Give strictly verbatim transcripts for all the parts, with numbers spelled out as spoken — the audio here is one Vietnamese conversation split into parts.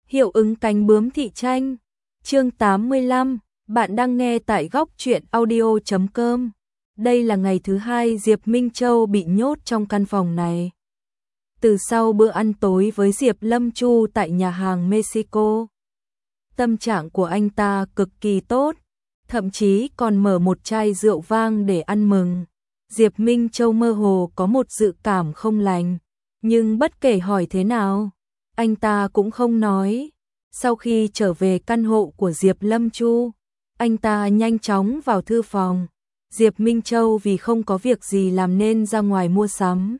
Hiệu ứng cánh bướm thị tranh. Chương tám mươi lăm, bạn đang nghe tại góc truyện audio chấm com. Đây là ngày thứ hai Diệp Minh Châu bị nhốt trong căn phòng này. Từ sau bữa ăn tối với Diệp Lâm Chu tại nhà hàng Mexico, tâm trạng của anh ta cực kỳ tốt, thậm chí còn mở một chai rượu vang để ăn mừng. Diệp Minh Châu mơ hồ có một dự cảm không lành, nhưng bất kể hỏi thế nào, anh ta cũng không nói. Sau khi trở về căn hộ của Diệp Lâm Chu, anh ta nhanh chóng vào thư phòng. Diệp Minh Châu vì không có việc gì làm nên ra ngoài mua sắm.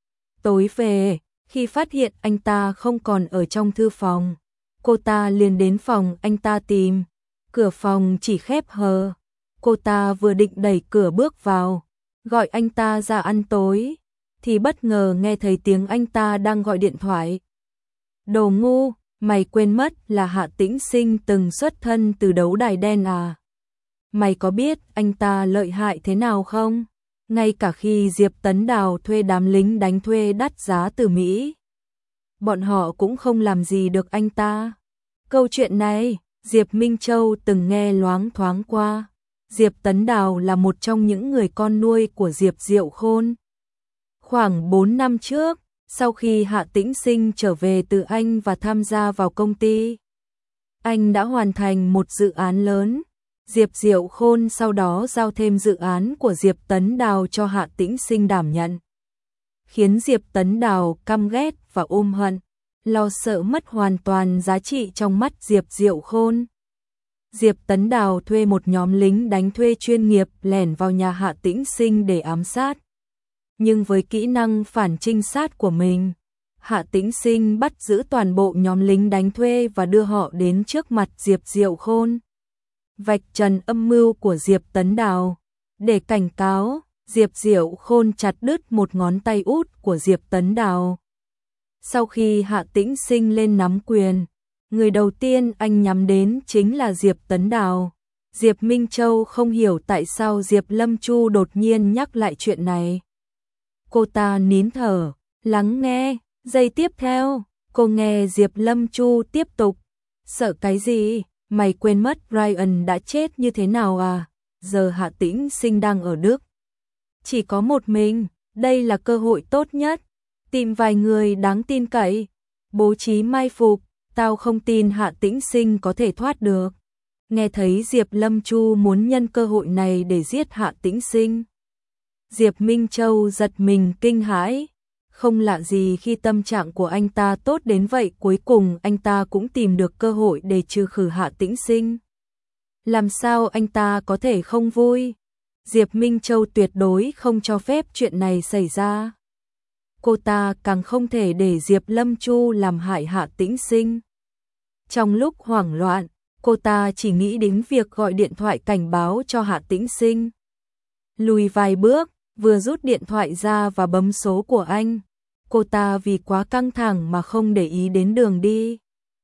Tối về, khi phát hiện anh ta không còn ở trong thư phòng, cô ta liền đến phòng anh ta tìm. Cửa phòng chỉ khép hờ. Cô ta vừa định đẩy cửa bước vào, gọi anh ta ra ăn tối, thì bất ngờ nghe thấy tiếng anh ta đang gọi điện thoại. Đồ ngu, mày quên mất là Hạ Tĩnh Sinh từng xuất thân từ đấu đài đen à? Mày có biết anh ta lợi hại thế nào không? Ngay cả khi Diệp Tấn Đào thuê đám lính đánh thuê đắt giá từ Mỹ, bọn họ cũng không làm gì được anh ta. Câu chuyện này, Diệp Minh Châu từng nghe loáng thoáng qua. Diệp Tấn Đào là một trong những người con nuôi của Diệp Diệu Khôn. Khoảng bốn năm trước, sau khi Hạ Tĩnh Sinh trở về từ Anh và tham gia vào công ty, anh đã hoàn thành một dự án lớn. Diệp Diệu Khôn sau đó giao thêm dự án của Diệp Tấn Đào cho Hạ Tĩnh Sinh đảm nhận, khiến Diệp Tấn Đào căm ghét và ôm hận, lo sợ mất hoàn toàn giá trị trong mắt Diệp Diệu Khôn. Diệp Tấn Đào thuê một nhóm lính đánh thuê chuyên nghiệp lẻn vào nhà Hạ Tĩnh Sinh để ám sát. Nhưng với kỹ năng phản trinh sát của mình, Hạ Tĩnh Sinh bắt giữ toàn bộ nhóm lính đánh thuê và đưa họ đến trước mặt Diệp Diệu Khôn, vạch trần âm mưu của Diệp Tấn Đào. Để cảnh cáo, Diệp Diệu Khôn chặt đứt một ngón tay út của Diệp Tấn Đào. Sau khi Hạ Tĩnh Sinh lên nắm quyền, người đầu tiên anh nhắm đến chính là Diệp Tấn Đào. Diệp Minh Châu không hiểu tại sao Diệp Lâm Chu đột nhiên nhắc lại chuyện này. Cô ta nín thở, lắng nghe. Giây tiếp theo, cô nghe Diệp Lâm Chu tiếp tục. Sợ cái gì? Mày quên mất Ryan đã chết như thế nào à? Giờ Hạ Tĩnh Sinh đang ở Đức, chỉ có một mình. Đây là cơ hội tốt nhất. Tìm vài người đáng tin cậy, bố trí mai phục. Tao không tin Hạ Tĩnh Sinh có thể thoát được. Nghe thấy Diệp Lâm Chu muốn nhân cơ hội này để giết Hạ Tĩnh Sinh, Diệp Minh Châu giật mình kinh hãi. Không lạ gì khi tâm trạng của anh ta tốt đến vậy, cuối cùng anh ta cũng tìm được cơ hội để trừ khử Hạ Tĩnh Sinh. Làm sao anh ta có thể không vui? Diệp Minh Châu tuyệt đối không cho phép chuyện này xảy ra. Cô ta càng không thể để Diệp Lâm Chu làm hại Hạ Tĩnh Sinh. Trong lúc hoảng loạn, cô ta chỉ nghĩ đến việc gọi điện thoại cảnh báo cho Hạ Tĩnh Sinh. Lùi vài bước, vừa rút điện thoại ra và bấm số của anh. Cô ta vì quá căng thẳng mà không để ý đến đường đi,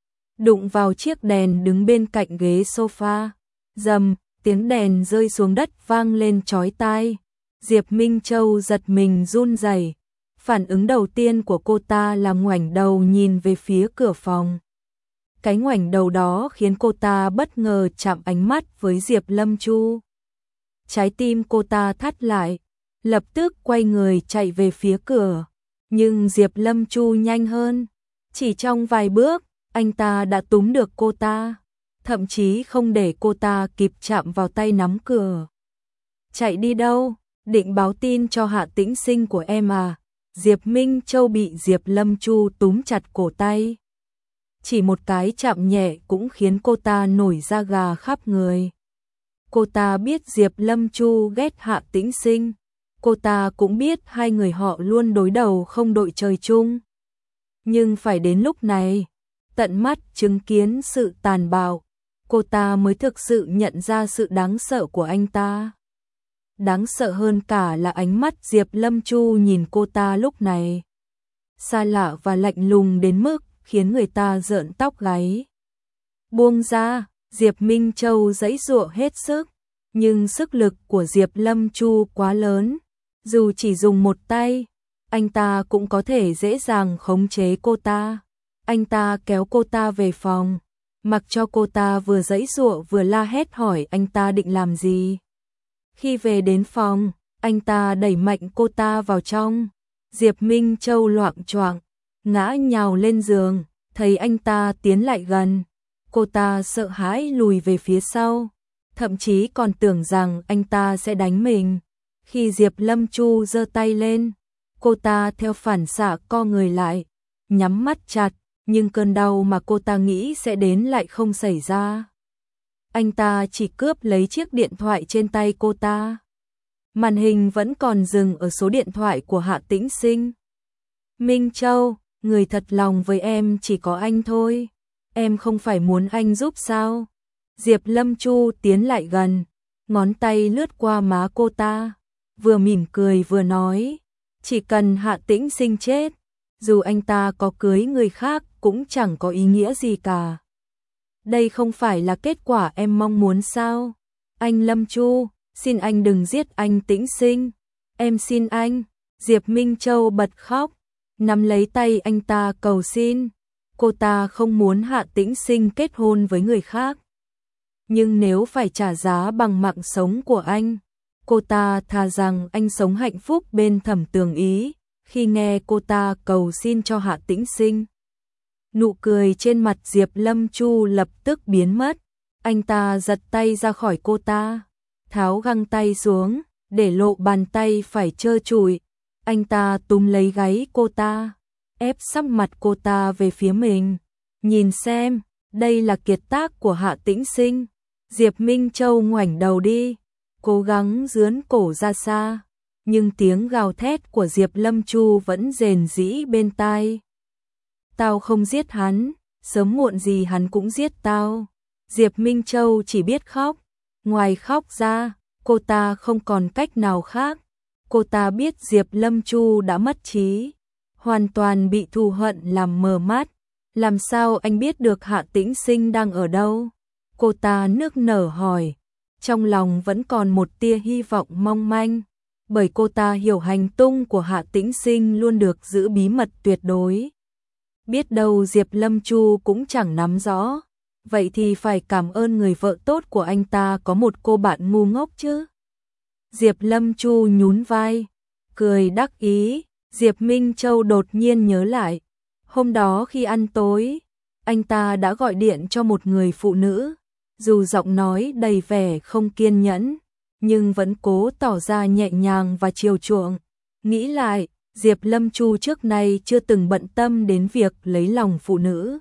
đụng vào chiếc đèn đứng bên cạnh ghế sofa. Rầm, tiếng đèn rơi xuống đất vang lên chói tai. Diệp Minh Châu giật mình run rẩy. Phản ứng đầu tiên của cô ta là ngoảnh đầu nhìn về phía cửa phòng. Cái ngoảnh đầu đó khiến cô ta bất ngờ chạm ánh mắt với Diệp Lâm Chu. Trái tim cô ta thắt lại, lập tức quay người chạy về phía cửa. Nhưng Diệp Lâm Chu nhanh hơn. Chỉ trong vài bước, anh ta đã túm được cô ta, thậm chí không để cô ta kịp chạm vào tay nắm cửa. Chạy đi đâu? Định báo tin cho Hạ Tĩnh Sinh của em à? Diệp Minh Châu bị Diệp Lâm Chu túm chặt cổ tay. Chỉ một cái chạm nhẹ cũng khiến cô ta nổi da gà khắp người. Cô ta biết Diệp Lâm Chu ghét Hạ Tĩnh Sinh. Cô ta cũng biết hai người họ luôn đối đầu không đội trời chung. Nhưng phải đến lúc này, tận mắt chứng kiến sự tàn bạo, cô ta mới thực sự nhận ra sự đáng sợ của anh ta. Đáng sợ hơn cả là ánh mắt Diệp Lâm Chu nhìn cô ta lúc này. Xa lạ và lạnh lùng đến mức khiến người ta rợn tóc gáy. Buông ra, Diệp Minh Châu giãy giụa hết sức, nhưng sức lực của Diệp Lâm Chu quá lớn. Dù chỉ dùng một tay, anh ta cũng có thể dễ dàng khống chế cô ta. Anh ta kéo cô ta về phòng, mặc cho cô ta vừa giãy giụa vừa la hét hỏi anh ta định làm gì. Khi về đến phòng, anh ta đẩy mạnh cô ta vào trong. Diệp Minh Châu loạng choạng ngã nhào lên giường, thấy anh ta tiến lại gần, cô ta sợ hãi lùi về phía sau, thậm chí còn tưởng rằng anh ta sẽ đánh mình. Khi Diệp Lâm Chu giơ tay lên, cô ta theo phản xạ co người lại, nhắm mắt chặt, nhưng cơn đau mà cô ta nghĩ sẽ đến lại không xảy ra. Anh ta chỉ cướp lấy chiếc điện thoại trên tay cô ta. Màn hình vẫn còn dừng ở số điện thoại của Hạ Tĩnh Sinh. Minh Châu, người thật lòng với em chỉ có anh thôi. Em không phải muốn anh giúp sao? Diệp Lâm Chu tiến lại gần, ngón tay lướt qua má cô ta, vừa mỉm cười vừa nói, chỉ cần Hạ Tĩnh Sinh chết, dù anh ta có cưới người khác cũng chẳng có ý nghĩa gì cả. Đây không phải là kết quả em mong muốn sao? Anh Lâm Chu, xin anh đừng giết anh Tĩnh Sinh. Em xin anh. Diệp Minh Châu bật khóc, nắm lấy tay anh ta cầu xin. Cô ta không muốn Hạ Tĩnh Sinh kết hôn với người khác. Nhưng nếu phải trả giá bằng mạng sống của anh, cô ta thà rằng anh sống hạnh phúc bên Thẩm Tường Ý. Khi nghe cô ta cầu xin cho Hạ Tĩnh Sinh, nụ cười trên mặt Diệp Lâm Chu lập tức biến mất. Anh ta giật tay ra khỏi cô ta, tháo găng tay xuống, để lộ bàn tay phải trơ trụi. Anh ta túm lấy gáy cô ta, ép sắp mặt cô ta về phía mình. Nhìn xem, đây là kiệt tác của Hạ Tĩnh Sinh. Diệp Minh Châu ngoảnh đầu đi, cố gắng dướn cổ ra xa, nhưng tiếng gào thét của Diệp Lâm Chu vẫn rền rĩ bên tai. Tao không giết hắn, sớm muộn gì hắn cũng giết tao. Diệp Minh Châu chỉ biết khóc, ngoài khóc ra, cô ta không còn cách nào khác. Cô ta biết Diệp Lâm Chu đã mất trí, hoàn toàn bị thù hận làm mờ mắt. Làm sao anh biết được Hạ Tĩnh Sinh đang ở đâu? Cô ta nức nở hỏi, trong lòng vẫn còn một tia hy vọng mong manh, bởi cô ta hiểu hành tung của Hạ Tĩnh Sinh luôn được giữ bí mật tuyệt đối. Biết đâu Diệp Lâm Chu cũng chẳng nắm rõ, vậy thì phải cảm ơn người vợ tốt của anh ta có một cô bạn ngu ngốc chứ. Diệp Lâm Chu nhún vai, cười đắc ý. Diệp Minh Châu đột nhiên nhớ lại, hôm đó khi ăn tối, anh ta đã gọi điện cho một người phụ nữ, dù giọng nói đầy vẻ không kiên nhẫn, nhưng vẫn cố tỏ ra nhẹ nhàng và chiều chuộng. Nghĩ lại, Diệp Lâm Chu trước nay chưa từng bận tâm đến việc lấy lòng phụ nữ.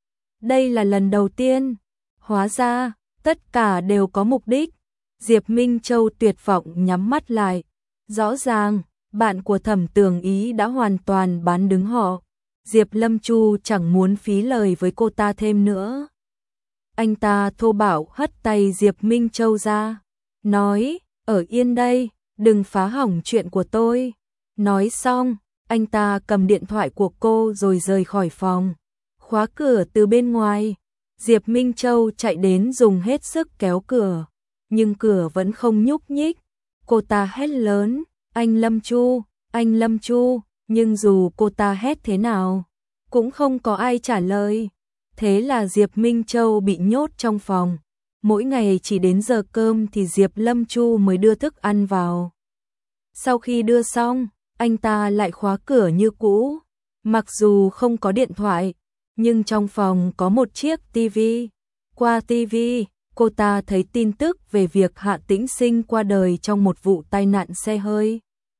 Đây là lần đầu tiên. Hóa ra, tất cả đều có mục đích. Diệp Minh Châu tuyệt vọng nhắm mắt lại. Rõ ràng, bạn của Thẩm Tường Ý đã hoàn toàn bán đứng họ. Diệp Lâm Chu chẳng muốn phí lời với cô ta thêm nữa. Anh ta thô bạo hất tay Diệp Minh Châu ra, nói, ở yên đây, đừng phá hỏng chuyện của tôi. Nói xong, anh ta cầm điện thoại của cô rồi rời khỏi phòng, khóa cửa từ bên ngoài. Diệp Minh Châu chạy đến dùng hết sức kéo cửa, nhưng cửa vẫn không nhúc nhích. Cô ta hét lớn, anh Lâm Chu, anh Lâm Chu, nhưng dù cô ta hét thế nào, cũng không có ai trả lời. Thế là Diệp Minh Châu bị nhốt trong phòng. Mỗi ngày chỉ đến giờ cơm thì Diệp Lâm Chu mới đưa thức ăn vào. Sau khi đưa xong, anh ta lại khóa cửa như cũ. Mặc dù không có điện thoại, nhưng trong phòng có một chiếc tivi. Qua tivi, cô ta thấy tin tức về việc Hạ Tĩnh Sinh qua đời trong một vụ tai nạn xe hơi.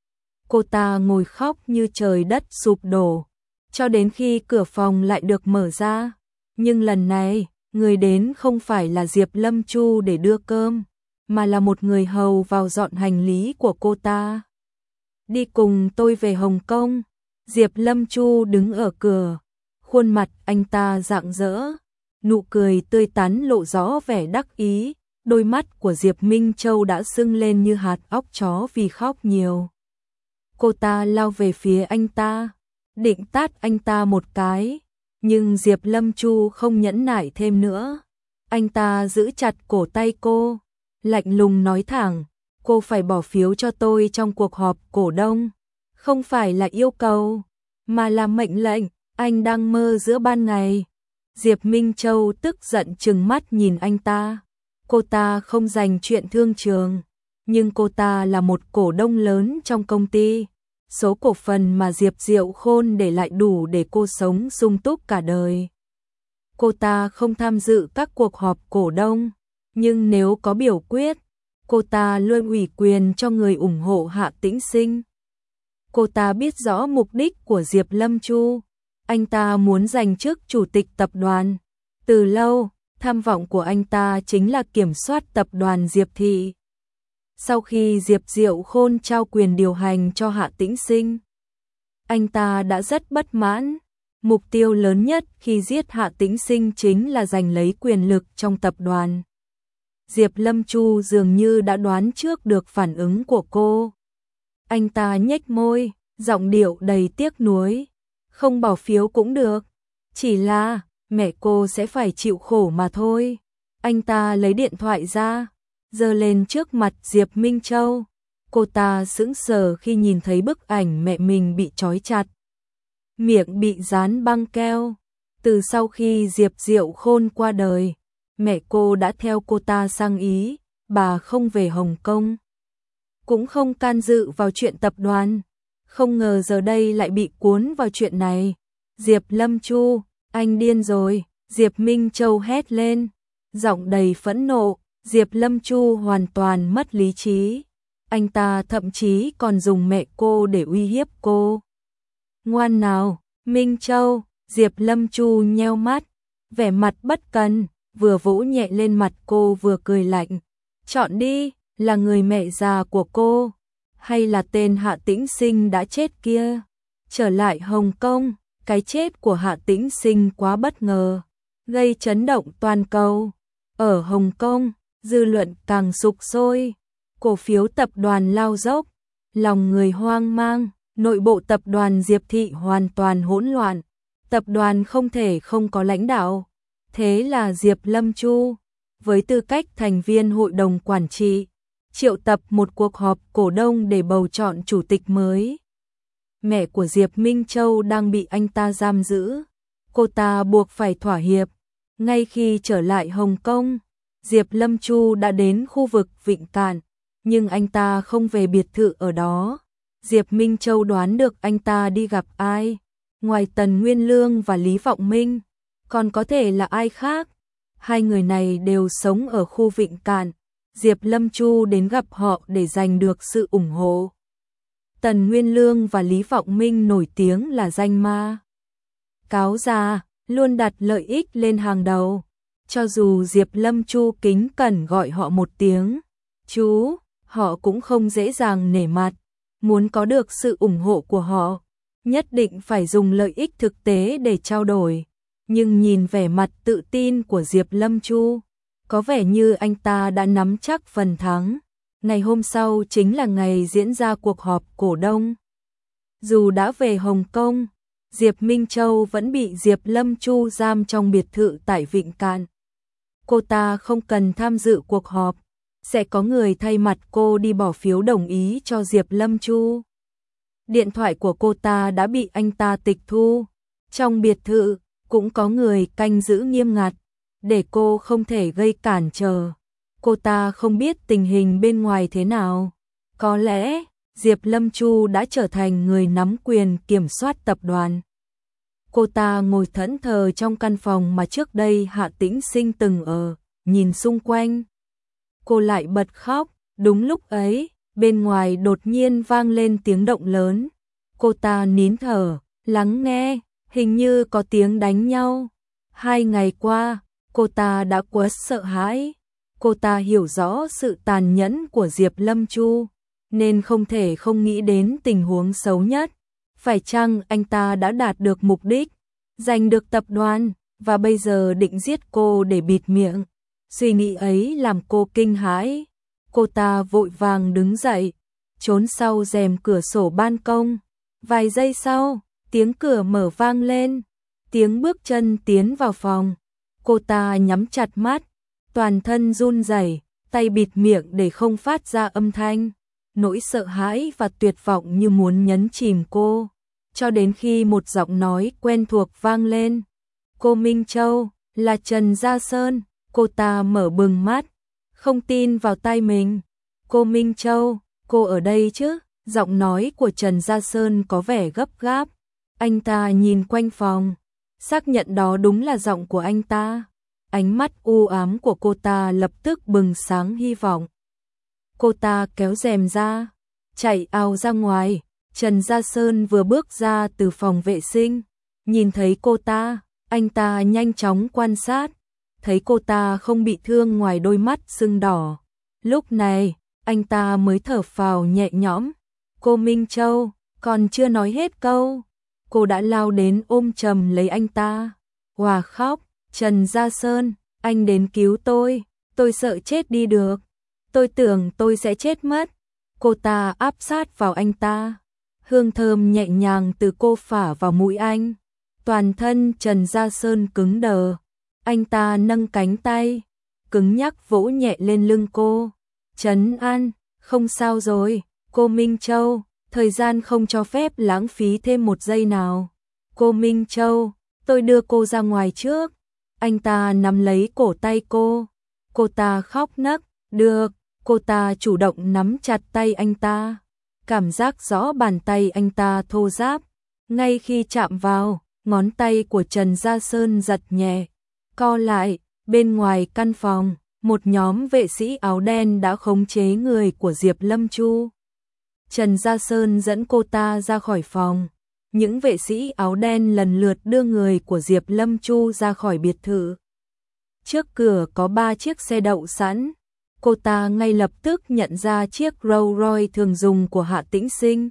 Cô ta ngồi khóc như trời đất sụp đổ, cho đến khi cửa phòng lại được mở ra. Nhưng lần này, người đến không phải là Diệp Lâm Chu để đưa cơm, mà là một người hầu vào dọn hành lý của cô ta. Đi cùng tôi về Hồng Kông. Diệp Lâm Chu đứng ở cửa, khuôn mặt anh ta rạng rỡ, nụ cười tươi tắn lộ rõ vẻ đắc ý. Đôi mắt của Diệp Minh Châu đã sưng lên như hạt óc chó vì khóc nhiều. Cô ta lao về phía anh ta, định tát anh ta một cái, nhưng Diệp Lâm Chu không nhẫn nại thêm nữa. Anh ta giữ chặt cổ tay cô, lạnh lùng nói thẳng, cô phải bỏ phiếu cho tôi trong cuộc họp cổ đông. Không phải là yêu cầu, mà là mệnh lệnh. Anh đang mơ giữa ban ngày. Diệp Minh Châu tức giận trừng mắt nhìn anh ta. Cô ta không dành chuyện thương trường, nhưng cô ta là một cổ đông lớn trong công ty. Số cổ phần mà Diệp Diệu Khôn để lại đủ để cô sống sung túc cả đời. Cô ta không tham dự các cuộc họp cổ đông, nhưng nếu có biểu quyết, cô ta luôn ủy quyền cho người ủng hộ Hạ Tĩnh Sinh. Cô ta biết rõ mục đích của Diệp Lâm Chu. Anh ta muốn giành chức chủ tịch tập đoàn. Từ lâu, tham vọng của anh ta chính là kiểm soát tập đoàn Diệp Thị. Sau khi Diệp Diệu Khôn trao quyền điều hành cho Hạ Tĩnh Sinh, anh ta đã rất bất mãn. Mục tiêu lớn nhất khi giết Hạ Tĩnh Sinh chính là giành lấy quyền lực trong tập đoàn. Diệp Lâm Chu dường như đã đoán trước được phản ứng của cô. Anh ta nhếch môi, giọng điệu đầy tiếc nuối. Không bỏ phiếu cũng được, chỉ là mẹ cô sẽ phải chịu khổ mà thôi. Anh ta lấy điện thoại ra, giơ lên trước mặt Diệp Minh Châu. Cô ta sững sờ khi nhìn thấy bức ảnh mẹ mình bị trói chặt, miệng bị dán băng keo. Từ sau khi Diệp Diệu Khôn qua đời, mẹ cô đã theo cô ta sang Ý, bà không về Hồng Kông, cũng không can dự vào chuyện tập đoàn. Không ngờ giờ đây lại bị cuốn vào chuyện này. Diệp Lâm Chu, anh điên rồi, Diệp Minh Châu hét lên, giọng đầy phẫn nộ. Diệp Lâm Chu hoàn toàn mất lý trí. Anh ta thậm chí còn dùng mẹ cô để uy hiếp cô. Ngoan nào, Minh Châu, Diệp Lâm Chu nheo mắt, vẻ mặt bất cần, vừa vỗ nhẹ lên mặt cô vừa cười lạnh. Chọn đi, là người mẹ già của cô, hay là tên Hạ Tĩnh Sinh đã chết kia? Trở lại Hồng Kông, cái chết của Hạ Tĩnh Sinh quá bất ngờ, gây chấn động toàn cầu. Ở Hồng Kông, dư luận càng sục sôi, cổ phiếu tập đoàn lao dốc, lòng người hoang mang, nội bộ tập đoàn Diệp Thị hoàn toàn hỗn loạn, tập đoàn không thể không có lãnh đạo. Thế là Diệp Lâm Chu, với tư cách thành viên hội đồng quản trị, triệu tập một cuộc họp cổ đông để bầu chọn chủ tịch mới. Mẹ của Diệp Minh Châu đang bị anh ta giam giữ, cô ta buộc phải thỏa hiệp. Ngay khi trở lại Hồng Kông, Diệp Lâm Chu đã đến khu vực Vịnh Cạn, nhưng anh ta không về biệt thự ở đó. Diệp Minh Châu đoán được anh ta đi gặp ai, ngoài Tần Nguyên Lương và Lý Vọng Minh, còn có thể là ai khác. Hai người này đều sống ở khu Vịnh Cạn. Diệp Lâm Chu đến gặp họ để giành được sự ủng hộ. Tần Nguyên Lương và Lý Vọng Minh nổi tiếng là danh ma cáo già, luôn đặt lợi ích lên hàng đầu. Cho dù Diệp Lâm Chu kính cẩn gọi họ một tiếng chú, họ cũng không dễ dàng nể mặt. Muốn có được sự ủng hộ của họ, nhất định phải dùng lợi ích thực tế để trao đổi. Nhưng nhìn vẻ mặt tự tin của Diệp Lâm Chu, có vẻ như anh ta đã nắm chắc phần thắng. Ngày hôm sau chính là ngày diễn ra cuộc họp cổ đông. Dù đã về Hồng Kông, Diệp Minh Châu vẫn bị Diệp Lâm Chu giam trong biệt thự tại Vịnh Cạn. Cô ta không cần tham dự cuộc họp, sẽ có người thay mặt cô đi bỏ phiếu đồng ý cho Diệp Lâm Chu. Điện thoại của cô ta đã bị anh ta tịch thu. Trong biệt thự cũng có người canh giữ nghiêm ngặt, để cô không thể gây cản trở. Cô ta không biết tình hình bên ngoài thế nào. Có lẽ Diệp Lâm Chu đã trở thành người nắm quyền kiểm soát tập đoàn. Cô ta ngồi thẫn thờ trong căn phòng mà trước đây Hạ Tĩnh Sinh từng ở, nhìn xung quanh. Cô lại bật khóc. Đúng lúc ấy, bên ngoài đột nhiên vang lên tiếng động lớn. Cô ta nín thở, lắng nghe, hình như có tiếng đánh nhau. Hai ngày qua, cô ta đã quá sợ hãi. Cô ta hiểu rõ sự tàn nhẫn của Diệp Lâm Chu, nên không thể không nghĩ đến tình huống xấu nhất. Phải chăng anh ta đã đạt được mục đích, giành được tập đoàn, và bây giờ định giết cô để bịt miệng? Suy nghĩ ấy làm cô kinh hãi. Cô ta vội vàng đứng dậy, trốn sau rèm cửa sổ ban công. Vài giây sau, tiếng cửa mở vang lên, tiếng bước chân tiến vào phòng. Cô ta nhắm chặt mắt, toàn thân run rẩy, tay bịt miệng để không phát ra âm thanh. Nỗi sợ hãi và tuyệt vọng như muốn nhấn chìm cô. cho đến khi một giọng nói quen thuộc vang lên. Cô Minh Châu, là Trần Gia Sơn. Cô ta mở bừng mắt, không tin vào tai mình. Cô Minh Châu, cô ở đây chứ? Giọng nói của Trần Gia Sơn có vẻ gấp gáp. Anh ta nhìn quanh phòng, xác nhận đó đúng là giọng của anh ta. Ánh mắt u ám của cô ta lập tức bừng sáng hy vọng. Cô ta kéo rèm ra, chạy ào ra ngoài. Trần Gia Sơn vừa bước ra từ phòng vệ sinh, nhìn thấy cô ta, anh ta nhanh chóng quan sát, thấy cô ta không bị thương ngoài đôi mắt sưng đỏ. Lúc này, anh ta mới thở phào nhẹ nhõm. Cô Minh Châu, còn chưa nói hết câu, cô đã lao đến ôm chầm lấy anh ta, hòa khóc. Trần Gia Sơn, anh đến cứu tôi, tôi sợ chết đi được, tôi tưởng tôi sẽ chết mất. Cô ta áp sát vào anh ta, hương thơm nhẹ nhàng từ cô phả vào mũi anh. Toàn thân Trần Gia Sơn cứng đờ, anh ta nâng cánh tay, cứng nhắc vỗ nhẹ lên lưng cô. Trấn an, không sao rồi, cô Minh Châu, thời gian không cho phép lãng phí thêm một giây nào. Cô Minh Châu, tôi đưa cô ra ngoài trước. Anh ta nắm lấy cổ tay cô, cô ta khóc nấc. Được, cô ta chủ động nắm chặt tay anh ta, cảm giác rõ bàn tay anh ta thô ráp. Ngay khi chạm vào, ngón tay của Trần Gia Sơn giật nhẹ, co lại. Bên ngoài căn phòng, một nhóm vệ sĩ áo đen đã khống chế người của Diệp Lâm Chu. Trần Gia Sơn dẫn cô ta ra khỏi phòng. Những vệ sĩ áo đen lần lượt đưa người của Diệp Lâm Chu ra khỏi biệt thự. Trước cửa có ba chiếc xe đậu sẵn. Cô ta ngay lập tức nhận ra chiếc Rolls Royce thường dùng của Hạ Tĩnh Sinh.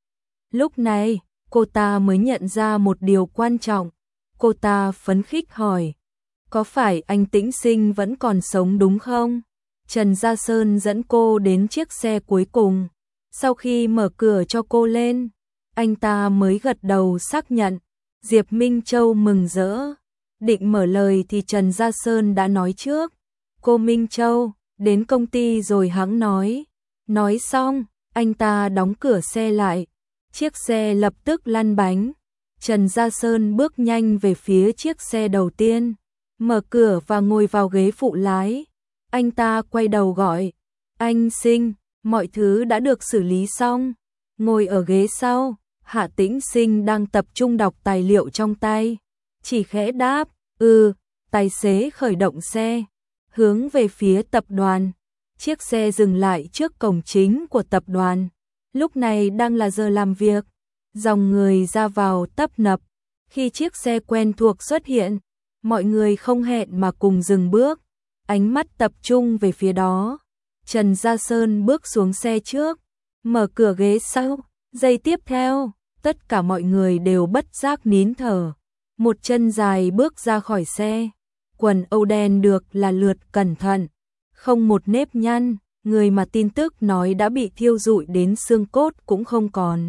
Lúc này, cô ta mới nhận ra một điều quan trọng. Cô ta phấn khích hỏi, có phải anh Tĩnh Sinh vẫn còn sống đúng không? Trần Gia Sơn dẫn cô đến chiếc xe cuối cùng. Sau khi mở cửa cho cô lên, anh ta mới gật đầu xác nhận. Diệp Minh Châu mừng rỡ, định mở lời thì Trần Gia Sơn đã nói trước. Cô Minh Châu, đến công ty rồi hẵng nói. Nói xong, anh ta đóng cửa xe lại. Chiếc xe lập tức lăn bánh. Trần Gia Sơn bước nhanh về phía chiếc xe đầu tiên, mở cửa và ngồi vào ghế phụ lái. Anh ta quay đầu gọi, anh Sinh, mọi thứ đã được xử lý xong. Ngồi ở ghế sau, Hạ Tĩnh Sinh đang tập trung đọc tài liệu trong tay, chỉ khẽ đáp, ừ. Tài xế khởi động xe, hướng về phía tập đoàn. Chiếc xe dừng lại trước cổng chính của tập đoàn. Lúc này đang là giờ làm việc, dòng người ra vào tấp nập. Khi chiếc xe quen thuộc xuất hiện, mọi người không hẹn mà cùng dừng bước, ánh mắt tập trung về phía đó. Trần Gia Sơn bước xuống xe trước, mở cửa ghế sau. Giây tiếp theo, tất cả mọi người đều bất giác nín thở. Một chân dài bước ra khỏi xe, quần âu đen được là lượt cẩn thận, không một nếp nhăn, người mà tin tức nói đã bị thiêu rụi đến xương cốt cũng không còn.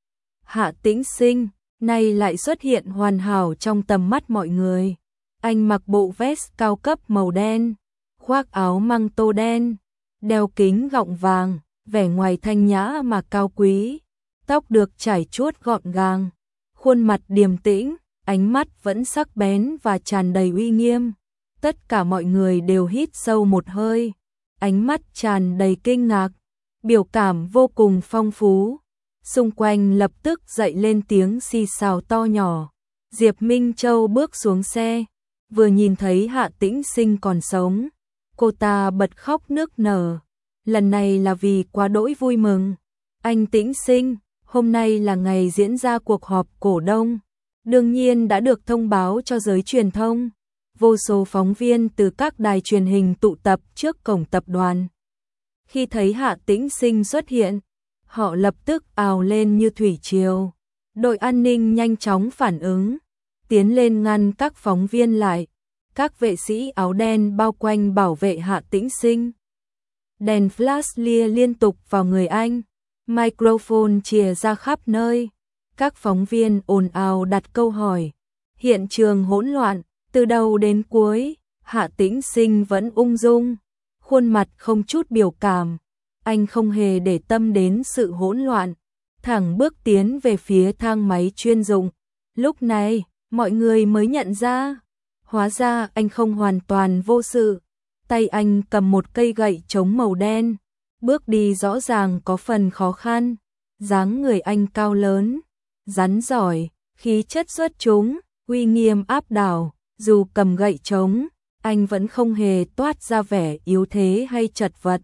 Hạ Tĩnh Sinh, nay lại xuất hiện hoàn hảo trong tầm mắt mọi người. Anh mặc bộ vest cao cấp màu đen, khoác áo măng tô đen, đeo kính gọng vàng, vẻ ngoài thanh nhã mà cao quý. Tóc được chải chuốt gọn gàng, khuôn mặt điềm tĩnh, ánh mắt vẫn sắc bén và tràn đầy uy nghiêm. Tất cả mọi người đều hít sâu một hơi, ánh mắt tràn đầy kinh ngạc, biểu cảm vô cùng phong phú. Xung quanh lập tức dậy lên tiếng xì xào to nhỏ. Diệp Minh Châu bước xuống xe, vừa nhìn thấy Hạ Tĩnh Sinh còn sống, cô ta bật khóc nức nở. Lần này là vì quá đỗi vui mừng. Anh Tĩnh Sinh, hôm nay là ngày diễn ra cuộc họp cổ đông, đương nhiên đã được thông báo cho giới truyền thông. Vô số phóng viên từ các đài truyền hình tụ tập trước cổng tập đoàn. Khi thấy Hạ Tĩnh Sinh xuất hiện, họ lập tức ào lên như thủy triều. Đội an ninh nhanh chóng phản ứng, tiến lên ngăn các phóng viên lại. Các vệ sĩ áo đen bao quanh bảo vệ Hạ Tĩnh Sinh. Đèn flash lia liên tục vào người anh, microphone chìa ra khắp nơi. Các phóng viên ồn ào đặt câu hỏi. Hiện trường hỗn loạn, từ đầu đến cuối, Hạ Tĩnh Sinh vẫn ung dung, khuôn mặt không chút biểu cảm. Anh không hề để tâm đến sự hỗn loạn, thẳng bước tiến về phía thang máy chuyên dụng. Lúc này, mọi người mới nhận ra, hóa ra anh không hoàn toàn vô sự. Tay anh cầm một cây gậy chống màu đen, bước đi rõ ràng có phần khó khăn. Dáng người anh cao lớn, rắn giỏi, khí chất xuất chúng, uy nghiêm áp đảo, dù cầm gậy chống, anh vẫn không hề toát ra vẻ yếu thế hay chật vật.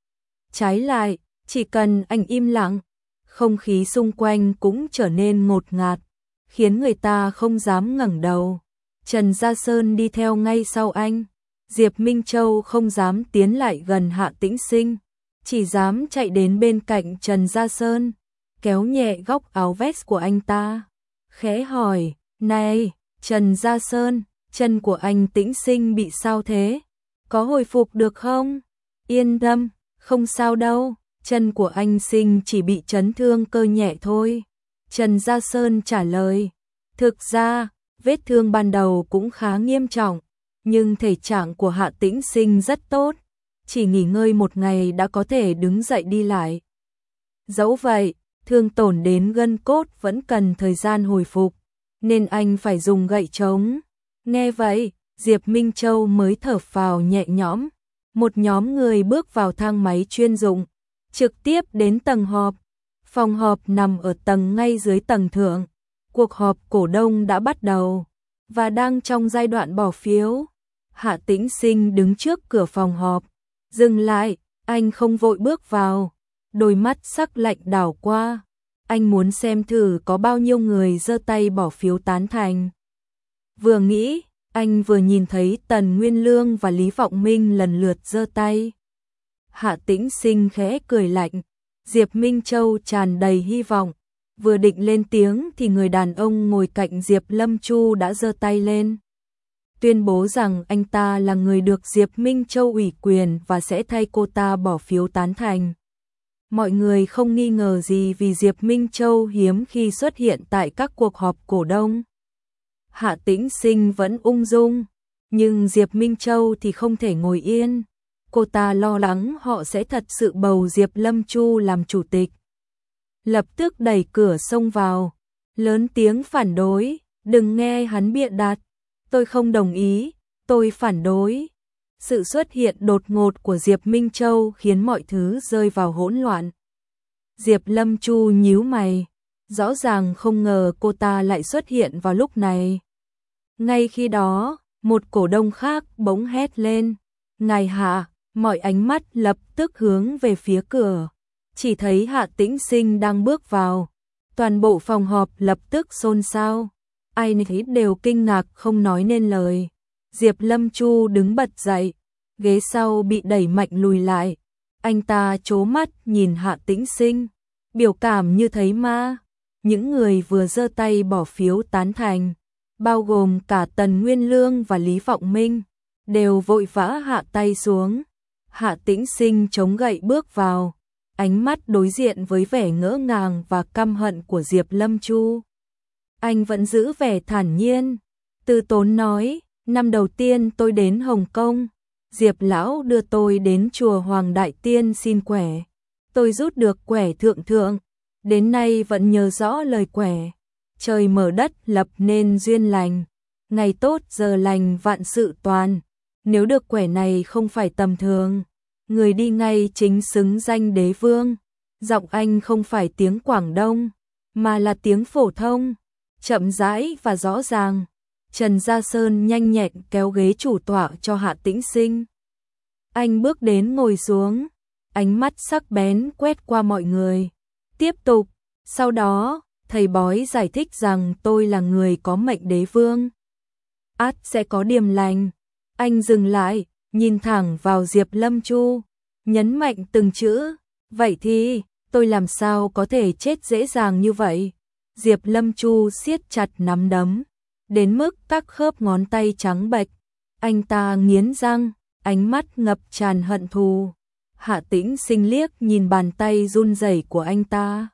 Trái lại, chỉ cần anh im lặng, không khí xung quanh cũng trở nên ngột ngạt, khiến người ta không dám ngẩng đầu. Trần Gia Sơn đi theo ngay sau anh. Diệp Minh Châu không dám tiến lại gần Hạ Tĩnh Sinh, chỉ dám chạy đến bên cạnh Trần Gia Sơn, kéo nhẹ góc áo vest của anh ta, khẽ hỏi, này, Trần Gia Sơn, chân của anh Tĩnh Sinh bị sao thế? Có hồi phục được không? Yên tâm, không sao đâu, chân của anh Sinh chỉ bị chấn thương cơ nhẹ thôi. Trần Gia Sơn trả lời, thực ra, vết thương ban đầu cũng khá nghiêm trọng, nhưng thể trạng của Hạ Tĩnh Sinh rất tốt, chỉ nghỉ ngơi một ngày đã có thể đứng dậy đi lại. Dẫu vậy, thương tổn đến gân cốt vẫn cần thời gian hồi phục, nên anh phải dùng gậy chống. Nghe vậy, Diệp Minh Châu mới thở phào nhẹ nhõm. Một nhóm người bước vào thang máy chuyên dụng, trực tiếp đến tầng họp. Phòng họp nằm ở tầng ngay dưới tầng thượng. Cuộc họp cổ đông đã bắt đầu và đang trong giai đoạn bỏ phiếu. Hạ Tĩnh Sinh đứng trước cửa phòng họp, dừng lại, anh không vội bước vào, đôi mắt sắc lạnh đảo qua. Anh muốn xem thử có bao nhiêu người giơ tay bỏ phiếu tán thành. Vừa nghĩ, anh vừa nhìn thấy Tần Nguyên Lương và Lý Vọng Minh lần lượt giơ tay. Hạ Tĩnh Sinh khẽ cười lạnh, Diệp Minh Châu tràn đầy hy vọng. Vừa định lên tiếng thì người đàn ông ngồi cạnh Diệp Lâm Chu đã giơ tay lên, tuyên bố rằng anh ta là người được Diệp Minh Châu ủy quyền và sẽ thay cô ta bỏ phiếu tán thành. Mọi người không nghi ngờ gì vì Diệp Minh Châu hiếm khi xuất hiện tại các cuộc họp cổ đông. Hạ Tĩnh Sinh vẫn ung dung, nhưng Diệp Minh Châu thì không thể ngồi yên. Cô ta lo lắng họ sẽ thật sự bầu Diệp Lâm Chu làm chủ tịch. Lập tức đẩy cửa xông vào, lớn tiếng phản đối, đừng nghe hắn bịa đặt, tôi không đồng ý, tôi phản đối. Sự xuất hiện đột ngột của Diệp Minh Châu khiến mọi thứ rơi vào hỗn loạn. Diệp Lâm Chu nhíu mày, rõ ràng không ngờ cô ta lại xuất hiện vào lúc này. Ngay khi đó, một cổ đông khác bỗng hét lên, ngài Hạ, mọi ánh mắt lập tức hướng về phía cửa. Chỉ thấy Hạ Tĩnh Sinh đang bước vào, toàn bộ phòng họp lập tức xôn xao, ai nấy đều kinh ngạc không nói nên lời. Diệp Lâm Chu đứng bật dậy, ghế sau bị đẩy mạnh lùi lại, anh ta trố mắt nhìn Hạ Tĩnh Sinh, biểu cảm như thấy ma. Những người vừa giơ tay bỏ phiếu tán thành, bao gồm cả Tần Nguyên Lương và Lý Vọng Minh, đều vội vã hạ tay xuống. Hạ Tĩnh Sinh chống gậy bước vào, ánh mắt đối diện với vẻ ngỡ ngàng và căm hận của Diệp Lâm Chu. Anh vẫn giữ vẻ thản nhiên, từ tốn nói, năm đầu tiên tôi đến Hồng Kông, Diệp Lão đưa tôi đến chùa Hoàng Đại Tiên xin quẻ. Tôi rút được quẻ thượng thượng, đến nay vẫn nhớ rõ lời quẻ. Trời mở đất lập nên duyên lành, ngày tốt giờ lành vạn sự toàn. Nếu được quẻ này không phải tầm thường, người đi ngay chính xứng danh đế vương. Giọng anh không phải tiếng Quảng Đông, mà là tiếng phổ thông, chậm rãi và rõ ràng. Trần Gia Sơn nhanh nhẹn kéo ghế chủ tọa cho Hạ Tĩnh Sinh. Anh bước đến ngồi xuống, ánh mắt sắc bén quét qua mọi người. Tiếp tục, sau đó, thầy bói giải thích rằng tôi là người có mệnh đế vương. Át sẽ có điềm lành. Anh dừng lại, nhìn thẳng vào Diệp Lâm Chu, nhấn mạnh từng chữ. Vậy thì, tôi làm sao có thể chết dễ dàng như vậy? Diệp Lâm Chu siết chặt nắm đấm, đến mức các khớp ngón tay trắng bệch. Anh ta nghiến răng, ánh mắt ngập tràn hận thù. Hạ Tĩnh Sinh liếc nhìn bàn tay run rẩy của anh ta.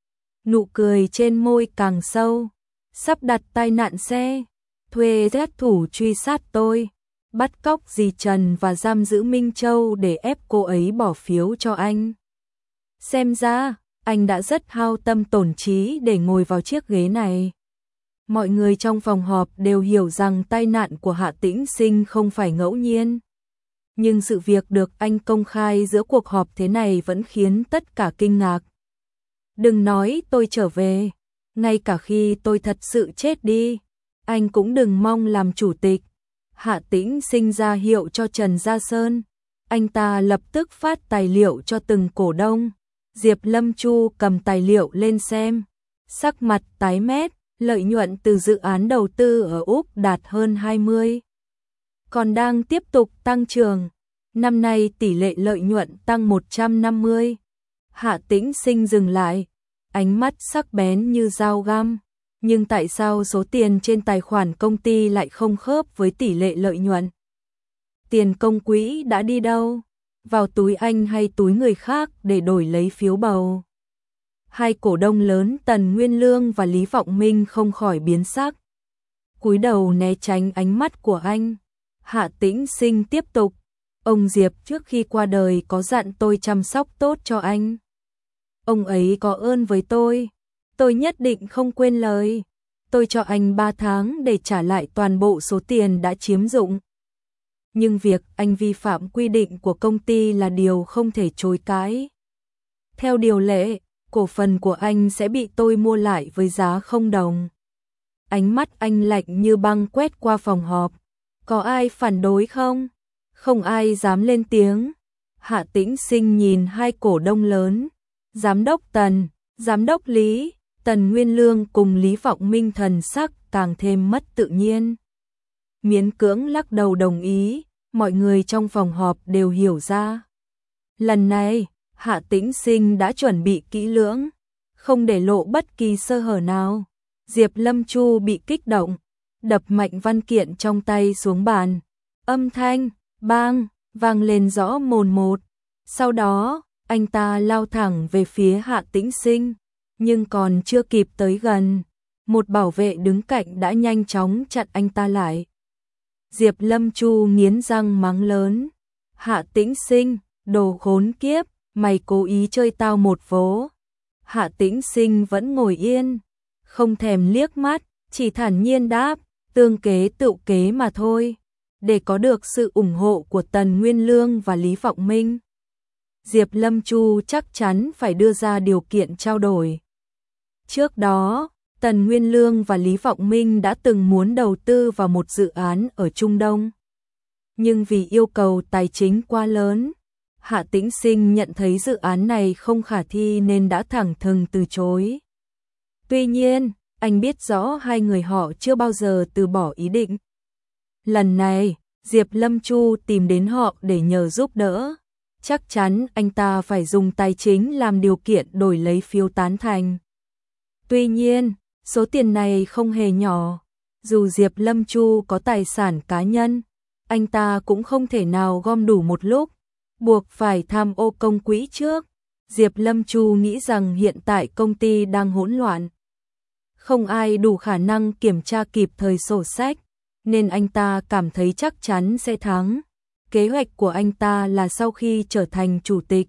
Nụ cười trên môi càng sâu. Sắp đặt tai nạn xe, thuê giết thủ truy sát tôi, bắt cóc dì Trần và giam giữ Minh Châu để ép cô ấy bỏ phiếu cho anh. Xem ra, anh đã rất hao tâm tổn trí để ngồi vào chiếc ghế này. Mọi người trong phòng họp đều hiểu rằng tai nạn của Hạ Tĩnh Sinh không phải ngẫu nhiên. Nhưng sự việc được anh công khai giữa cuộc họp thế này vẫn khiến tất cả kinh ngạc. Đừng nói tôi trở về, ngay cả khi tôi thật sự chết đi, anh cũng đừng mong làm chủ tịch. Hạ Tĩnh Sinh ra hiệu cho Trần Gia Sơn. Anh ta lập tức phát tài liệu cho từng cổ đông. Diệp Lâm Chu cầm tài liệu lên xem, sắc mặt tái mét. Lợi nhuận từ dự án đầu tư ở Úc đạt hơn hai mươi, còn đang tiếp tục tăng trưởng. Năm nay tỷ lệ lợi nhuận tăng một trăm năm mươi. Hạ Tĩnh Sinh dừng lại, ánh mắt sắc bén như dao găm. Nhưng tại sao số tiền trên tài khoản công ty lại không khớp với tỷ lệ lợi nhuận? Tiền công quỹ đã đi đâu? Vào túi anh hay túi người khác để đổi lấy phiếu bầu? Hai cổ đông lớn Tần Nguyên Lương và Lý Vọng Minh không khỏi biến sắc. Cúi đầu né tránh ánh mắt của anh. Hạ Tĩnh Sinh tiếp tục. Ông Diệp trước khi qua đời có dặn tôi chăm sóc tốt cho anh. Ông ấy có ơn với tôi. Tôi nhất định không quên lời. Tôi cho anh ba tháng để trả lại toàn bộ số tiền đã chiếm dụng. Nhưng việc anh vi phạm quy định của công ty là điều không thể chối cãi. Theo điều lệ, cổ phần của anh sẽ bị tôi mua lại với giá không đồng. Ánh mắt anh lạnh như băng quét qua phòng họp. Có ai phản đối không? Không ai dám lên tiếng. Hạ Tĩnh Sinh nhìn hai cổ đông lớn, Giám đốc Tần, Giám đốc Lý, Tần Nguyên Lương cùng Lý Vọng Minh thần sắc càng thêm mất tự nhiên. Miễn cưỡng lắc đầu đồng ý, mọi người trong phòng họp đều hiểu ra. Lần này, Hạ Tĩnh Sinh đã chuẩn bị kỹ lưỡng, không để lộ bất kỳ sơ hở nào. Diệp Lâm Chu bị kích động, đập mạnh văn kiện trong tay xuống bàn. Âm thanh, bang, vang lên rõ mồn một. Sau đó, anh ta lao thẳng về phía Hạ Tĩnh Sinh, nhưng còn chưa kịp tới gần, một bảo vệ đứng cạnh đã nhanh chóng chặn anh ta lại. Diệp Lâm Chu nghiến răng mắng lớn. Hạ Tĩnh Sinh, đồ khốn kiếp, mày cố ý chơi tao một vố. Hạ Tĩnh Sinh vẫn ngồi yên, không thèm liếc mắt, chỉ thản nhiên đáp, tương kế tựu kế mà thôi, để có được sự ủng hộ của Tần Nguyên Lương và Lý Vọng Minh. Diệp Lâm Chu chắc chắn phải đưa ra điều kiện trao đổi. Trước đó, Tần Nguyên Lương và Lý Vọng Minh đã từng muốn đầu tư vào một dự án ở Trung Đông. Nhưng vì yêu cầu tài chính quá lớn, Hạ Tĩnh Sinh nhận thấy dự án này không khả thi nên đã thẳng thừng từ chối. Tuy nhiên, anh biết rõ hai người họ chưa bao giờ từ bỏ ý định. Lần này, Diệp Lâm Chu tìm đến họ để nhờ giúp đỡ. Chắc chắn anh ta phải dùng tài chính làm điều kiện đổi lấy phiếu tán thành. Tuy nhiên, số tiền này không hề nhỏ. Dù Diệp Lâm Chu có tài sản cá nhân, anh ta cũng không thể nào gom đủ một lúc, buộc phải tham ô công quỹ trước. Diệp Lâm Chu nghĩ rằng hiện tại công ty đang hỗn loạn, không ai đủ khả năng kiểm tra kịp thời sổ sách, nên anh ta cảm thấy chắc chắn sẽ thắng. Kế hoạch của anh ta là sau khi trở thành chủ tịch,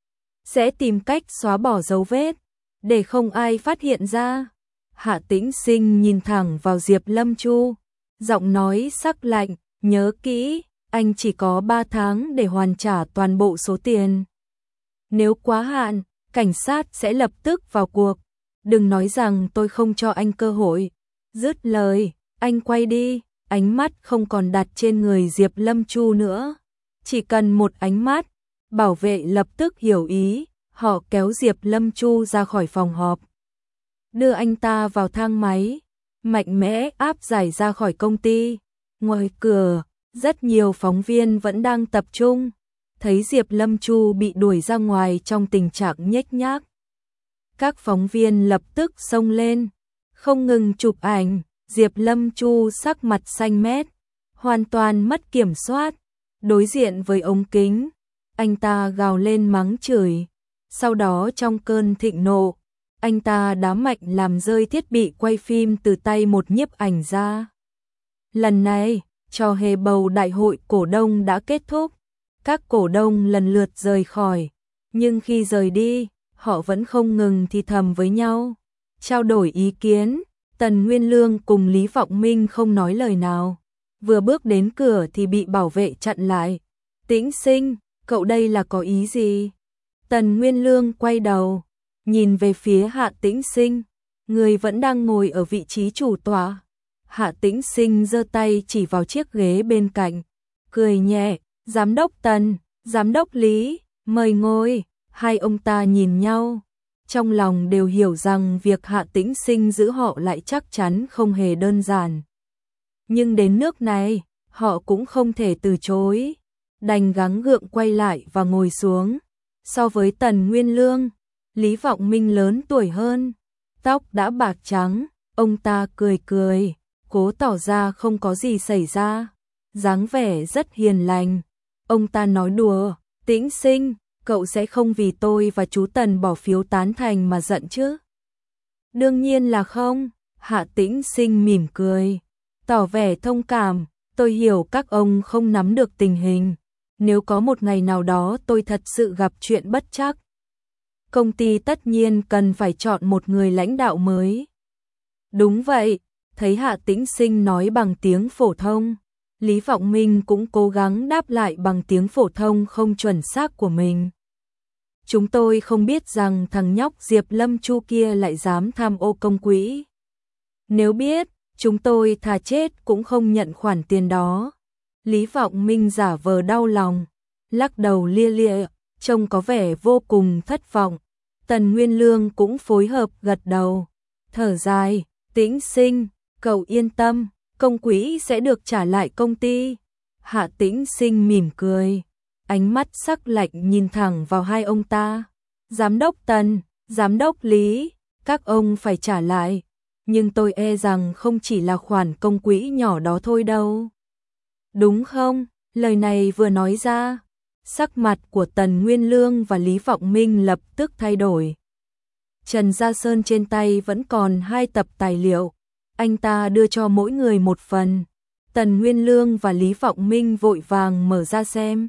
sẽ tìm cách xóa bỏ dấu vết, để không ai phát hiện ra. Hạ Tĩnh Sinh nhìn thẳng vào Diệp Lâm Chu, giọng nói sắc lạnh, nhớ kỹ, anh chỉ có ba tháng để hoàn trả toàn bộ số tiền. Nếu quá hạn, cảnh sát sẽ lập tức vào cuộc. Đừng nói rằng tôi không cho anh cơ hội. Dứt lời, anh quay đi, ánh mắt không còn đặt trên người Diệp Lâm Chu nữa. Chỉ cần một ánh mắt, bảo vệ lập tức hiểu ý, họ kéo Diệp Lâm Chu ra khỏi phòng họp, đưa anh ta vào thang máy, mạnh mẽ áp giải ra khỏi công ty. Ngoài cửa, rất nhiều phóng viên vẫn đang tập trung, thấy Diệp Lâm Chu bị đuổi ra ngoài trong tình trạng nhếch nhác. Các phóng viên lập tức xông lên, không ngừng chụp ảnh. Diệp Lâm Chu sắc mặt xanh mét, hoàn toàn mất kiểm soát. Đối diện với ống kính, anh ta gào lên mắng chửi. Sau đó trong cơn thịnh nộ, anh ta đá mạnh làm rơi thiết bị quay phim từ tay một nhiếp ảnh gia. Lần này, trò hề bầu đại hội cổ đông đã kết thúc. Các cổ đông lần lượt rời khỏi, nhưng khi rời đi, họ vẫn không ngừng thì thầm với nhau, trao đổi ý kiến. Tần Nguyên Lương cùng Lý Vọng Minh không nói lời nào, vừa bước đến cửa thì bị bảo vệ chặn lại. Tĩnh Sinh, cậu đây là có ý gì? Tần Nguyên Lương quay đầu, nhìn về phía Hạ Tĩnh Sinh, người vẫn đang ngồi ở vị trí chủ tọa. Hạ Tĩnh Sinh giơ tay chỉ vào chiếc ghế bên cạnh, cười nhẹ, giám đốc Tần, giám đốc Lý, mời ngồi. Hai ông ta nhìn nhau, trong lòng đều hiểu rằng việc Hạ Tĩnh Sinh giữ họ lại chắc chắn không hề đơn giản. Nhưng đến nước này, họ cũng không thể từ chối, đành gắng gượng quay lại và ngồi xuống. So với Tần Nguyên Lương, Lý Vọng Minh lớn tuổi hơn, tóc đã bạc trắng, ông ta cười cười, cố tỏ ra không có gì xảy ra, dáng vẻ rất hiền lành. Ông ta nói đùa, Tĩnh Sinh, cậu sẽ không vì tôi và chú Tần bỏ phiếu tán thành mà giận chứ? Đương nhiên là không, Hạ Tĩnh Sinh mỉm cười, tỏ vẻ thông cảm, tôi hiểu các ông không nắm được tình hình. Nếu có một ngày nào đó tôi thật sự gặp chuyện bất trắc, công ty tất nhiên cần phải chọn một người lãnh đạo mới. Đúng vậy, thấy Hạ Tĩnh Sinh nói bằng tiếng phổ thông, Lý Vọng Minh cũng cố gắng đáp lại bằng tiếng phổ thông không chuẩn xác của mình. Chúng tôi không biết rằng thằng nhóc Diệp Lâm Chu kia lại dám tham ô công quỹ. Nếu biết, chúng tôi thà chết cũng không nhận khoản tiền đó. Lý Vọng Minh giả vờ đau lòng, lắc đầu lia lịa, trông có vẻ vô cùng thất vọng. Tần Nguyên Lương cũng phối hợp gật đầu, thở dài, Tĩnh Sinh, cậu yên tâm, công quỹ sẽ được trả lại công ty. Hạ Tĩnh Sinh mỉm cười, ánh mắt sắc lạnh nhìn thẳng vào hai ông ta. Giám đốc Tần, giám đốc Lý, các ông phải trả lại, nhưng tôi e rằng không chỉ là khoản công quỹ nhỏ đó thôi đâu. Đúng không? Lời này vừa nói ra, sắc mặt của Tần Nguyên Lương và Lý Vọng Minh lập tức thay đổi. Trần Gia Sơn trên tay vẫn còn hai tập tài liệu, anh ta đưa cho mỗi người một phần. Tần Nguyên Lương và Lý Vọng Minh vội vàng mở ra xem.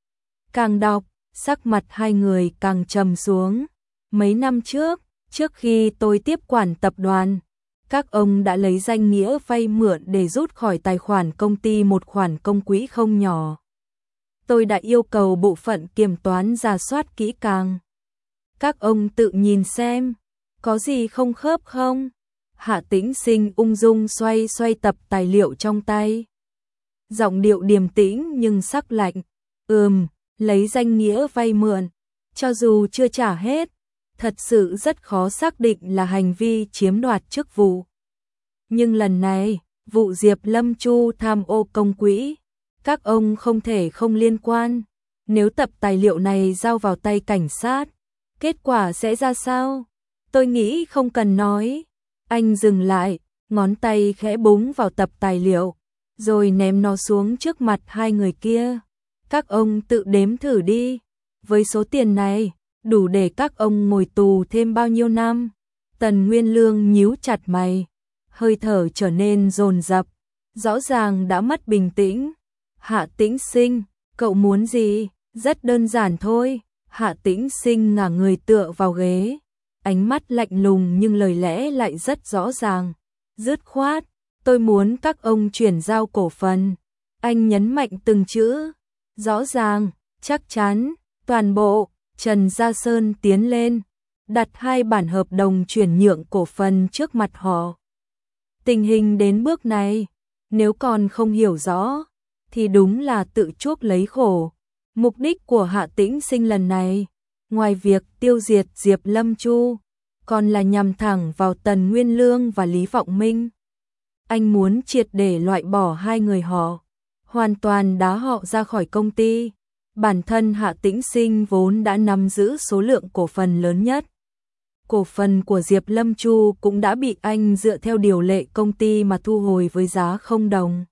Càng đọc, sắc mặt hai người càng trầm xuống. Mấy năm trước, trước khi tôi tiếp quản tập đoàn, các ông đã lấy danh nghĩa vay mượn để rút khỏi tài khoản công ty một khoản công quỹ không nhỏ. Tôi đã yêu cầu bộ phận kiểm toán rà soát kỹ càng. Các ông tự nhìn xem, có gì không khớp không? Hạ Tĩnh Sinh ung dung xoay xoay tập tài liệu trong tay. Giọng điệu điềm tĩnh nhưng sắc lạnh. Ừm, lấy danh nghĩa vay mượn, cho dù chưa trả hết, thật sự rất khó xác định là hành vi chiếm đoạt chức vụ. Nhưng lần này, vụ Diệp Lâm Chu tham ô công quỹ, các ông không thể không liên quan. Nếu tập tài liệu này giao vào tay cảnh sát, kết quả sẽ ra sao? Tôi nghĩ không cần nói. Anh dừng lại, ngón tay khẽ búng vào tập tài liệu, rồi ném nó xuống trước mặt hai người kia. Các ông tự đếm thử đi, với số tiền này, đủ để các ông ngồi tù thêm bao nhiêu năm? Tần Nguyên Lương nhíu chặt mày, hơi thở trở nên dồn dập, rõ ràng đã mất bình tĩnh. Hạ Tĩnh Sinh, cậu muốn gì? Rất đơn giản thôi. Hạ Tĩnh Sinh ngả người tựa vào ghế, ánh mắt lạnh lùng nhưng lời lẽ lại rất rõ ràng, dứt khoát. Tôi muốn các ông chuyển giao cổ phần. Anh nhấn mạnh từng chữ, rõ ràng, chắc chắn, toàn bộ. Trần Gia Sơn tiến lên, đặt hai bản hợp đồng chuyển nhượng cổ phần trước mặt họ. Tình hình đến bước này, nếu còn không hiểu rõ, thì đúng là tự chuốc lấy khổ. Mục đích của Hạ Tĩnh Sinh lần này, ngoài việc tiêu diệt Diệp Lâm Chu, còn là nhằm thẳng vào Tần Nguyên Lương và Lý Vọng Minh. Anh muốn triệt để loại bỏ hai người họ, hoàn toàn đá họ ra khỏi công ty. Bản thân Hạ Tĩnh Sinh vốn đã nắm giữ số lượng cổ phần lớn nhất. Cổ phần của Diệp Lâm Chu cũng đã bị anh dựa theo điều lệ công ty mà thu hồi với giá không đồng.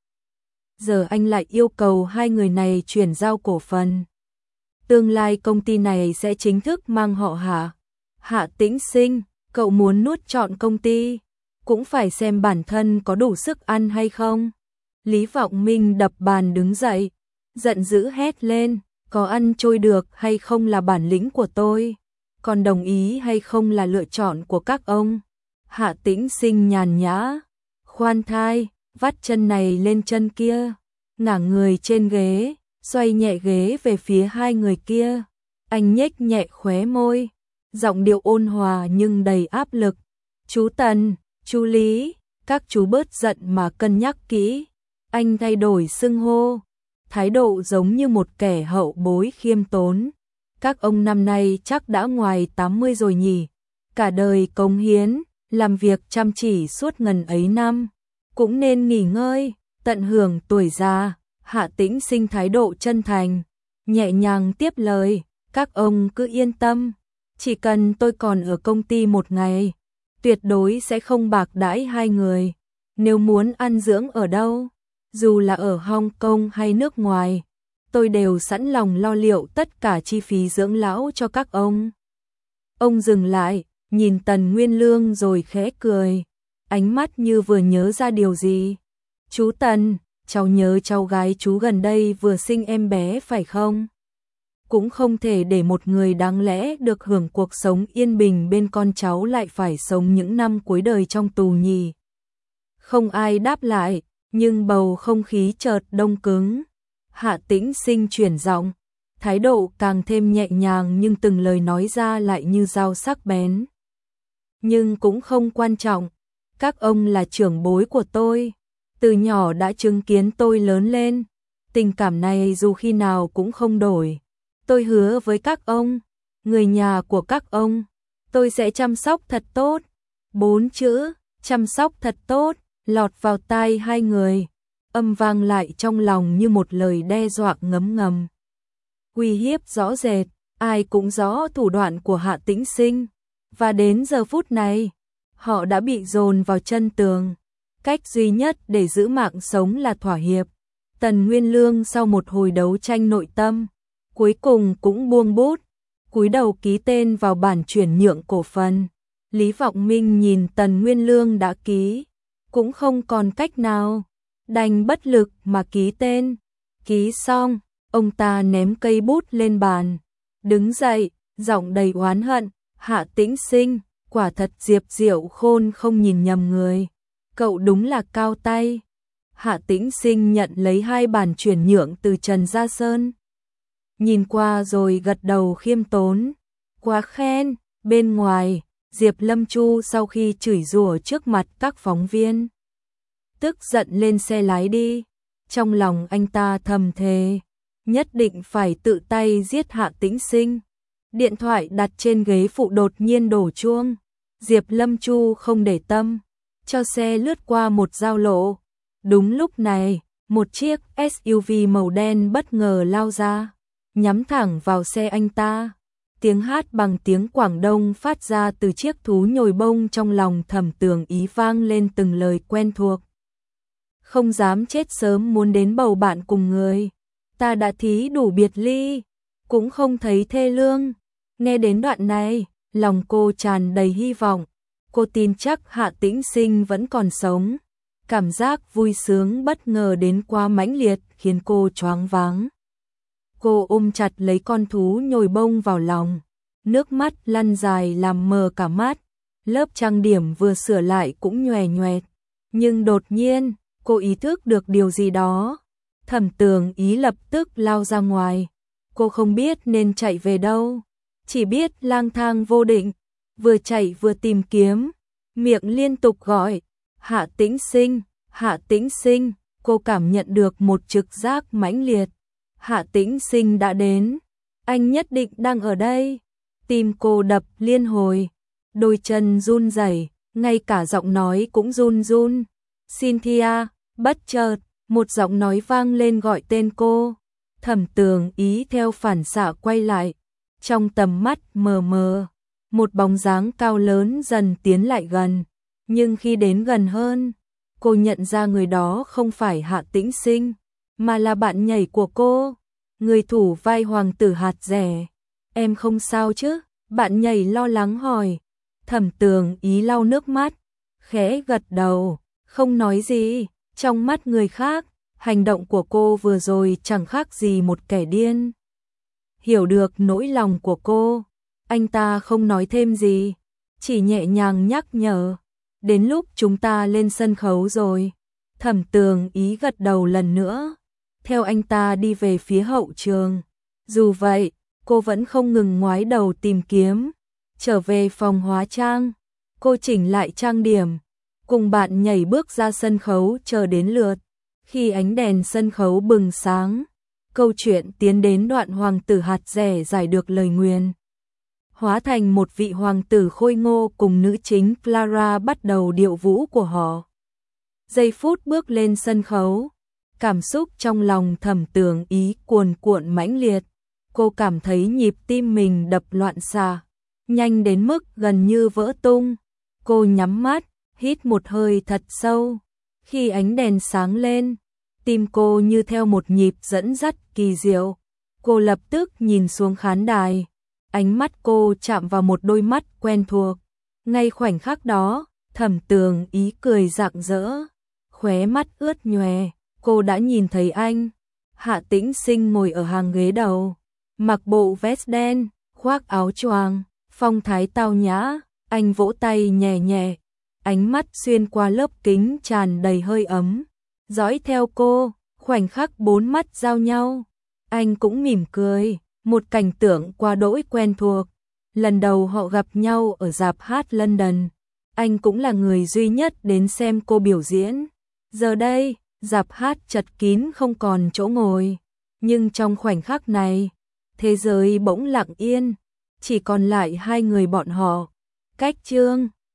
Giờ anh lại yêu cầu hai người này chuyển giao cổ phần. Tương lai công ty này sẽ chính thức mang họ Hạ. Hạ Tĩnh Sinh, cậu muốn nuốt trọn công ty, cũng phải xem bản thân có đủ sức ăn hay không. Lý Vọng Minh đập bàn đứng dậy, giận dữ hét lên, có ăn trôi được hay không là bản lĩnh của tôi. còn đồng ý hay không là lựa chọn của các ông. Hạ Tĩnh Sinh nhàn nhã, khoan thai, vắt chân này lên chân kia, ngả người trên ghế, xoay nhẹ ghế về phía hai người kia. Anh nhếch nhẹ khóe môi, giọng điệu ôn hòa nhưng đầy áp lực. Chú Tần, chú Lý, các chú bớt giận mà cân nhắc kỹ. Anh thay đổi xưng hô, thái độ giống như một kẻ hậu bối khiêm tốn. Các ông năm nay chắc đã ngoài tám mươi rồi nhỉ, cả đời cống hiến, làm việc chăm chỉ suốt ngần ấy năm, cũng nên nghỉ ngơi, tận hưởng tuổi già. Hạ Tĩnh Sinh thái độ chân thành, nhẹ nhàng tiếp lời, các ông cứ yên tâm, chỉ cần tôi còn ở công ty một ngày, tuyệt đối sẽ không bạc đãi hai người. Nếu muốn ăn dưỡng ở đâu, dù là ở Hong Kong hay nước ngoài, tôi đều sẵn lòng lo liệu tất cả chi phí dưỡng lão cho các ông. Ông dừng lại, nhìn Tần Nguyên Lương rồi khẽ cười, ánh mắt như vừa nhớ ra điều gì. Chú Tần, cháu nhớ cháu gái chú gần đây vừa sinh em bé phải không? Cũng không thể để một người đáng lẽ được hưởng cuộc sống yên bình bên con cháu lại phải sống những năm cuối đời trong tù nhỉ. Không ai đáp lại, nhưng bầu không khí chợt đông cứng. Hạ Tĩnh Sinh chuyển giọng, thái độ càng thêm nhẹ nhàng nhưng từng lời nói ra lại như dao sắc bén. Nhưng cũng không quan trọng, các ông là trưởng bối của tôi, từ nhỏ đã chứng kiến tôi lớn lên, tình cảm này dù khi nào cũng không đổi. Tôi hứa với các ông, người nhà của các ông, tôi sẽ chăm sóc thật tốt. Bốn chữ, chăm sóc thật tốt, lọt vào tai hai người, âm vang lại trong lòng như một lời đe dọa ngấm ngầm. Uy hiếp rõ rệt, ai cũng rõ thủ đoạn của Hạ Tĩnh Sinh, và đến giờ phút này, họ đã bị dồn vào chân tường. Cách duy nhất để giữ mạng sống là thỏa hiệp. Tần Nguyên Lương sau một hồi đấu tranh nội tâm, cuối cùng cũng buông bút, cúi đầu ký tên vào bản chuyển nhượng cổ phần. Lý Vọng Minh nhìn Tần Nguyên Lương đã ký, cũng không còn cách nào, đành bất lực mà ký tên. Ký xong, ông ta ném cây bút lên bàn, đứng dậy, giọng đầy oán hận, Hạ Tĩnh Sinh, quả thật Diệp Diệu Khôn không nhìn nhầm người, cậu đúng là cao tay. Hạ Tĩnh Sinh nhận lấy hai bản chuyển nhượng từ Trần Gia Sơn, nhìn qua rồi gật đầu khiêm tốn, quá khen. Bên ngoài, Diệp Lâm Chu sau khi chửi rủa trước mặt các phóng viên, tức giận lên xe lái đi. Trong lòng anh ta thầm thề, nhất định phải tự tay giết Hạ Tĩnh Sinh. Điện thoại đặt trên ghế phụ đột nhiên đổ chuông. Diệp Lâm Chu không để tâm, cho xe lướt qua một giao lộ. Đúng lúc này, một chiếc ét u vê màu đen bất ngờ lao ra, nhắm thẳng vào xe anh ta. Tiếng hát bằng tiếng Quảng Đông phát ra từ chiếc thú nhồi bông trong lòng Thẩm Tường Ý vang lên từng lời quen thuộc. Không dám chết sớm muốn đến bầu bạn cùng người, ta đã thí đủ biệt ly, cũng không thấy thê lương. Nghe đến đoạn này, lòng cô tràn đầy hy vọng, cô tin chắc Hạ Tĩnh Sinh vẫn còn sống. Cảm giác vui sướng bất ngờ đến quá mãnh liệt khiến cô choáng váng. Cô ôm chặt lấy con thú nhồi bông vào lòng, nước mắt lăn dài làm mờ cả mắt, lớp trang điểm vừa sửa lại cũng nhòe nhoẹt. Nhưng đột nhiên, cô ý thức được điều gì đó. Thẩm Tường Ý lập tức lao ra ngoài, cô không biết nên chạy về đâu, chỉ biết lang thang vô định, vừa chạy vừa tìm kiếm, miệng liên tục gọi, Hạ Tĩnh Sinh, Hạ Tĩnh Sinh. Cô cảm nhận được một trực giác mãnh liệt, Hạ Tĩnh Sinh đã đến, anh nhất định đang ở đây. Tim cô đập liên hồi, đôi chân run rẩy, ngay cả giọng nói cũng run run. Cynthia. Bất chợt, một giọng nói vang lên gọi tên cô. Thẩm Tường Ý theo phản xạ quay lại, trong tầm mắt mờ mờ, một bóng dáng cao lớn dần tiến lại gần, nhưng khi đến gần hơn, cô nhận ra người đó không phải Hạ Tĩnh Sinh, mà là bạn nhảy của cô, người thủ vai hoàng tử hạt rẻ. Em không sao chứ? Bạn nhảy lo lắng hỏi. Thẩm Tường Ý lau nước mắt, khẽ gật đầu, không nói gì. Trong mắt người khác, hành động của cô vừa rồi chẳng khác gì một kẻ điên. Hiểu được nỗi lòng của cô, Anh ta không nói thêm gì, chỉ nhẹ nhàng nhắc nhở, đến lúc chúng ta lên sân khấu rồi. Thẩm Tường Ý gật đầu lần nữa, theo anh ta đi về phía hậu trường. Dù vậy, cô vẫn không ngừng ngoái đầu tìm kiếm. Trở về phòng hóa trang, cô chỉnh lại trang điểm, cùng bạn nhảy bước ra sân khấu chờ đến lượt. Khi ánh đèn sân khấu bừng sáng, câu chuyện tiến đến đoạn hoàng tử hạt rẻ giải được lời nguyền, hóa thành một vị hoàng tử khôi ngô cùng nữ chính Clara bắt đầu điệu vũ của họ. Giây phút bước lên sân khấu, cảm xúc trong lòng Thẩm Tường Ý cuồn cuộn mãnh liệt. Cô cảm thấy nhịp tim mình đập loạn xạ, nhanh đến mức gần như vỡ tung. Cô nhắm mắt, hít một hơi thật sâu. Khi ánh đèn sáng lên, tim cô như theo một nhịp dẫn dắt kỳ diệu. Cô lập tức nhìn xuống khán đài. Ánh mắt cô chạm vào một đôi mắt quen thuộc. Ngay khoảnh khắc đó, Thẩm Tường Ý cười rạng rỡ, khóe mắt ướt nhòe. Cô đã nhìn thấy anh. Hạ Tĩnh Sinh ngồi ở hàng ghế đầu, mặc bộ vest đen, khoác áo choàng, phong thái tao nhã. Anh vỗ tay nhẹ nhẹ, ánh mắt xuyên qua lớp kính tràn đầy hơi ấm, dõi theo cô. Khoảnh khắc bốn mắt giao nhau, anh cũng mỉm cười, một cảnh tượng quá đỗi quen thuộc. Lần đầu họ gặp nhau ở rạp hát London, anh cũng là người duy nhất đến xem cô biểu diễn. Giờ đây, rạp hát chật kín không còn chỗ ngồi, nhưng trong khoảnh khắc này, thế giới bỗng lặng yên, chỉ còn lại hai người bọn họ. Cách chương